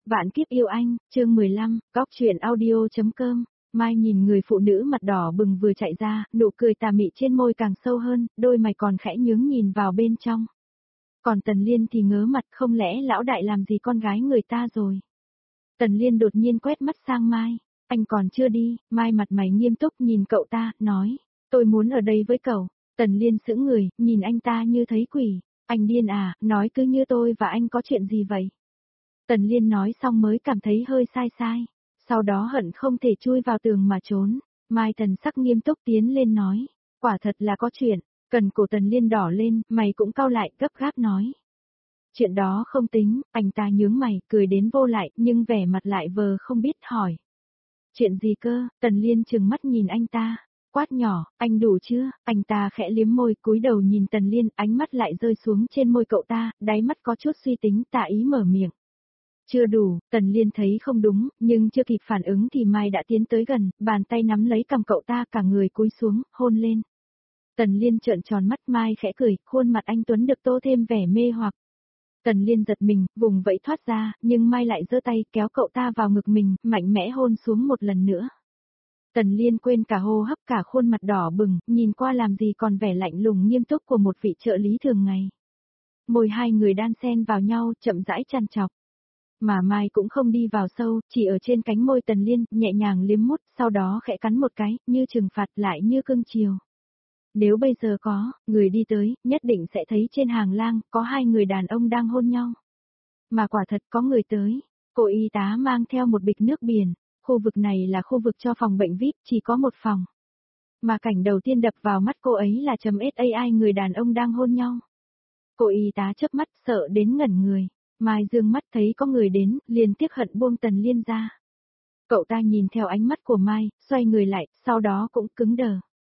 Vạn kiếp yêu anh, chương 15, góc truyện audio.com. Mai nhìn người phụ nữ mặt đỏ bừng vừa chạy ra, nụ cười tà mị trên môi càng sâu hơn, đôi mày còn khẽ nhướng nhìn vào bên trong. Còn Tần Liên thì ngớ mặt, không lẽ lão đại làm gì con gái người ta rồi. Tần Liên đột nhiên quét mắt sang Mai, anh còn chưa đi. Mai mặt mày nghiêm túc nhìn cậu ta, nói, tôi muốn ở đây với cậu. Tần Liên sững người, nhìn anh ta như thấy quỷ. Anh điên à, nói cứ như tôi và anh có chuyện gì vậy? Tần Liên nói xong mới cảm thấy hơi sai sai, sau đó hận không thể chui vào tường mà trốn. Mai thần sắc nghiêm túc tiến lên nói, quả thật là có chuyện. Cần cổ Tần Liên đỏ lên, mày cũng cau lại, gấp gáp nói. Chuyện đó không tính. Anh ta nhướng mày, cười đến vô lại, nhưng vẻ mặt lại vờ không biết, hỏi. Chuyện gì cơ? Tần Liên trừng mắt nhìn anh ta, quát nhỏ, anh đủ chưa? Anh ta khẽ liếm môi, cúi đầu nhìn Tần Liên, ánh mắt lại rơi xuống trên môi cậu ta, đáy mắt có chút suy tính, tà ý mở miệng. Chưa đủ. Tần Liên thấy không đúng, nhưng chưa kịp phản ứng thì Mai đã tiến tới gần, bàn tay nắm lấy cằm cậu ta, cả người cúi xuống, hôn lên. Tần Liên trợn tròn mắt, Mai khẽ cười, khuôn mặt anh tuấn được tô thêm vẻ mê hoặc. Tần Liên giật mình, vùng vẫy thoát ra, nhưng Mai lại giơ tay kéo cậu ta vào ngực mình, mạnh mẽ hôn xuống một lần nữa. Tần Liên quên cả hô hấp, cả khuôn mặt đỏ bừng, nhìn qua làm gì còn vẻ lạnh lùng nghiêm túc của một vị trợ lý thường ngày. Môi hai người đan xen vào nhau, chậm rãi chăn chọc. Mà Mai cũng không đi vào sâu, chỉ ở trên cánh môi Tần Liên, nhẹ nhàng liếm mút, sau đó khẽ cắn một cái, như trừng phạt lại như cưng chiều. Nếu bây giờ có người đi tới, nhất định sẽ thấy trên hàng lang, có hai người đàn ông đang hôn nhau. Mà quả thật có người tới, cô y tá mang theo một bịch nước biển, khu vực này là khu vực cho phòng bệnh VIP, chỉ có một phòng. Mà cảnh đầu tiên đập vào mắt cô ấy là SAI người đàn ông đang hôn nhau. Cô y tá chớp mắt, sợ đến ngẩn người. Mai dương mắt thấy có người đến, liền tiếc hận buông Tần Liên ra. Cậu ta nhìn theo ánh mắt của Mai, xoay người lại, sau đó cũng cứng đờ.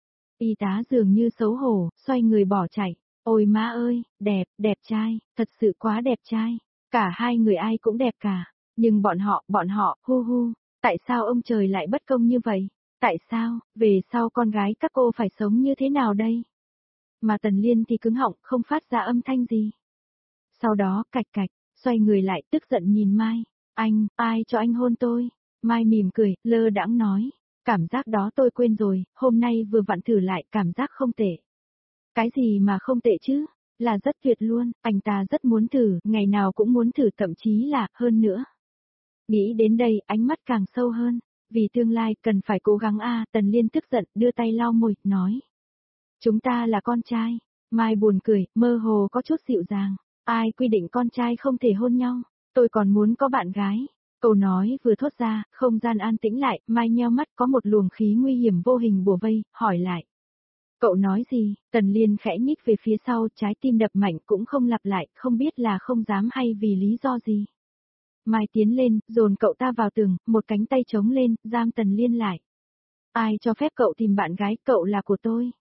Y tá dường như xấu hổ, xoay người bỏ chạy. Ôi má ơi, đẹp, đẹp trai, thật sự quá đẹp trai. Cả hai người ai cũng đẹp cả. Nhưng bọn họ, hu hu, tại sao ông trời lại bất công như vậy? Tại sao, về sau con gái các cô phải sống như thế nào đây? Mà Tần Liên thì cứng họng, không phát ra âm thanh gì. Sau đó, cạch cạch. Xoay người lại, tức giận nhìn Mai. Anh, ai cho anh hôn tôi? Mai mỉm cười, lơ đãng nói. Cảm giác đó tôi quên rồi, hôm nay vừa vặn thử lại, cảm giác không tệ. Cái gì mà không tệ chứ? Là rất tuyệt luôn, anh ta rất muốn thử, ngày nào cũng muốn thử, thậm chí là, hơn nữa. Nghĩ đến đây, ánh mắt càng sâu hơn. Vì tương lai, cần phải cố gắng a. Tần Liên tức giận, đưa tay lau môi, nói. Chúng ta là con trai. Mai buồn cười, mơ hồ có chút dịu dàng. Ai quy định con trai không thể hôn nhau, tôi còn muốn có bạn gái. Câu nói vừa thốt ra, không gian an tĩnh lại, Mai nheo mắt, có một luồng khí nguy hiểm vô hình bủa vây, hỏi lại. Cậu nói gì? Tần Liên khẽ nhích về phía sau, trái tim đập mạnh cũng không lặp lại, không biết là không dám hay vì lý do gì. Mai tiến lên, dồn cậu ta vào tường, một cánh tay chống lên, giam Tần Liên lại. Ai cho phép cậu tìm bạn gái, cậu là của tôi.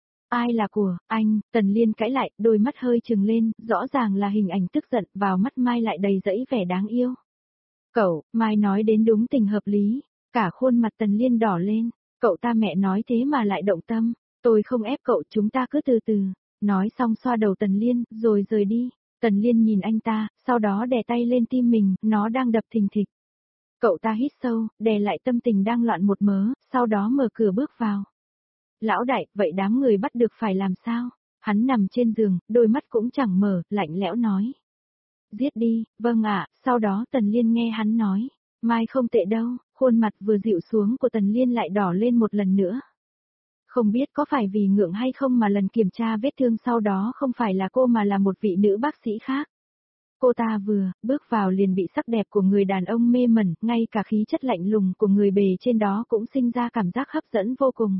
Ai là của anh? Tần Liên cãi lại, đôi mắt hơi trừng lên, rõ ràng là hình ảnh tức giận, vào mắt Mai lại đầy dẫy vẻ đáng yêu. Cậu, Mai nói đến đúng tình hợp lý, cả khuôn mặt Tần Liên đỏ lên, cậu ta mẹ nói thế mà lại động tâm, tôi không ép cậu, chúng ta cứ từ từ. Nói xong xoa đầu Tần Liên, rồi rời đi. Tần Liên nhìn anh ta, sau đó đè tay lên tim mình, nó đang đập thình thịch. Cậu ta hít sâu, đè lại tâm tình đang loạn một mớ, sau đó mở cửa bước vào. Lão đại, vậy đám người bắt được phải làm sao? Hắn nằm trên giường, đôi mắt cũng chẳng mở, lạnh lẽo nói. Giết đi, vâng ạ. Sau đó Tần Liên nghe hắn nói. Mai không tệ đâu, khuôn mặt vừa dịu xuống của Tần Liên lại đỏ lên một lần nữa. Không biết có phải vì ngượng hay không mà lần kiểm tra vết thương sau đó không phải là cô mà là một vị nữ bác sĩ khác. Cô ta vừa bước vào liền bị sắc đẹp của người đàn ông mê mẩn, ngay cả khí chất lạnh lùng của người bề trên đó cũng sinh ra cảm giác hấp dẫn vô cùng.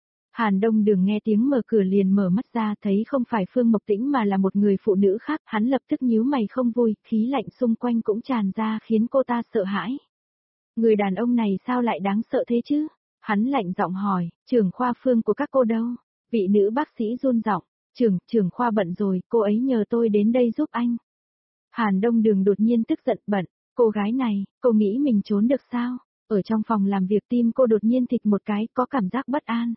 Hàn Đông Đường nghe tiếng mở cửa liền mở mắt ra, thấy không phải Phương Mộc Tĩnh mà là một người phụ nữ khác, hắn lập tức nhíu mày không vui, khí lạnh xung quanh cũng tràn ra khiến cô ta sợ hãi. Người đàn ông này sao lại đáng sợ thế chứ? Hắn lạnh giọng hỏi, trưởng khoa Phương của các cô đâu? Vị nữ bác sĩ run giọng, trưởng khoa bận rồi, cô ấy nhờ tôi đến đây giúp anh. Hàn Đông Đường đột nhiên tức giận, bận, cô gái này, cô nghĩ mình trốn được sao? Ở trong phòng làm việc tim cô đột nhiên thịch một cái, có cảm giác bất an.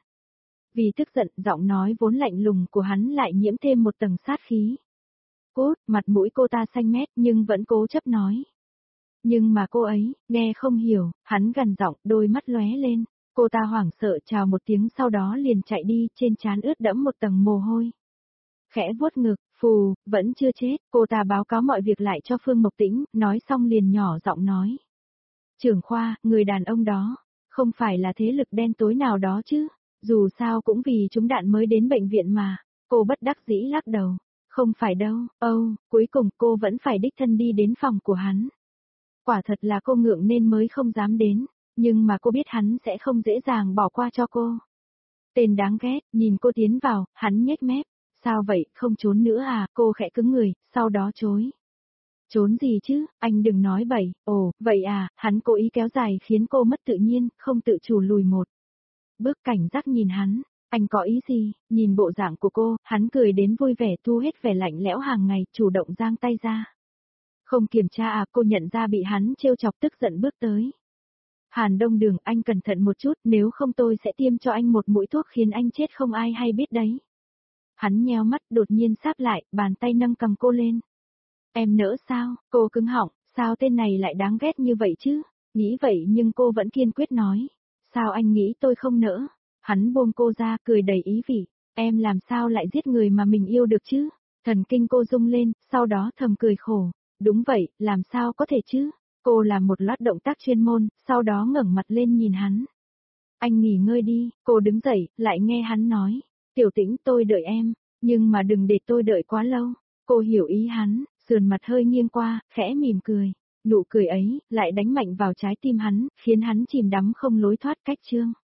Vì tức giận, giọng nói vốn lạnh lùng của hắn lại nhiễm thêm một tầng sát khí. Cốt, mặt mũi cô ta xanh mét nhưng vẫn cố chấp nói. Nhưng mà cô ấy, nghe không hiểu, hắn gằn giọng, đôi mắt lóe lên. Cô ta hoảng sợ chào một tiếng sau đó liền chạy đi, trên trán ướt đẫm một tầng mồ hôi. Khẽ vuốt ngực, phù, vẫn chưa chết, cô ta báo cáo mọi việc lại cho Phương Mộc Tĩnh, nói xong liền nhỏ giọng nói. Trưởng khoa, người đàn ông đó, không phải là thế lực đen tối nào đó chứ, dù sao cũng vì trúng đạn mới đến bệnh viện mà, cô bất đắc dĩ lắc đầu. Không phải đâu, cuối cùng cô vẫn phải đích thân đi đến phòng của hắn. Quả thật là cô ngượng nên mới không dám đến, nhưng mà cô biết hắn sẽ không dễ dàng bỏ qua cho cô. Tên đáng ghét, nhìn cô tiến vào, hắn nhếch mép. Sao vậy, không trốn nữa à, cô khẽ cứng người, sau đó chối. Trốn gì chứ, anh đừng nói bậy, ồ, vậy à, hắn cố ý kéo dài khiến cô mất tự nhiên, không tự chủ lùi một bước cảnh giác nhìn hắn. Anh có ý gì, nhìn bộ dạng của cô, hắn cười đến vui vẻ thu hết vẻ lạnh lẽo hàng ngày, chủ động giang tay ra. Không kiểm tra à, cô nhận ra bị hắn trêu chọc tức giận bước tới. Hàn Đông Đường, anh cẩn thận một chút, nếu không tôi sẽ tiêm cho anh một mũi thuốc khiến anh chết không ai hay biết đấy. Hắn nheo mắt đột nhiên sáp lại, bàn tay nâng cầm cô lên. Em nỡ sao, cô cứng họng, sao tên này lại đáng ghét như vậy chứ? Nghĩ vậy nhưng cô vẫn kiên quyết nói. Sao anh nghĩ tôi không nỡ? Hắn buông cô ra, cười đầy ý vị. Em làm sao lại giết người mà mình yêu được chứ? Thần kinh cô rung lên, sau đó thầm cười khổ. Đúng vậy, làm sao có thể chứ? Cô làm một loạt động tác chuyên môn, sau đó ngẩng mặt lên nhìn hắn. Anh nghỉ ngơi đi, cô đứng dậy, lại nghe hắn nói. Tiểu Tĩnh tôi đợi em, nhưng mà đừng để tôi đợi quá lâu. Cô hiểu ý hắn, sườn mặt hơi nghiêng qua, khẽ mỉm cười. Nụ cười ấy, lại đánh mạnh vào trái tim hắn, khiến hắn chìm đắm không lối thoát cách chương.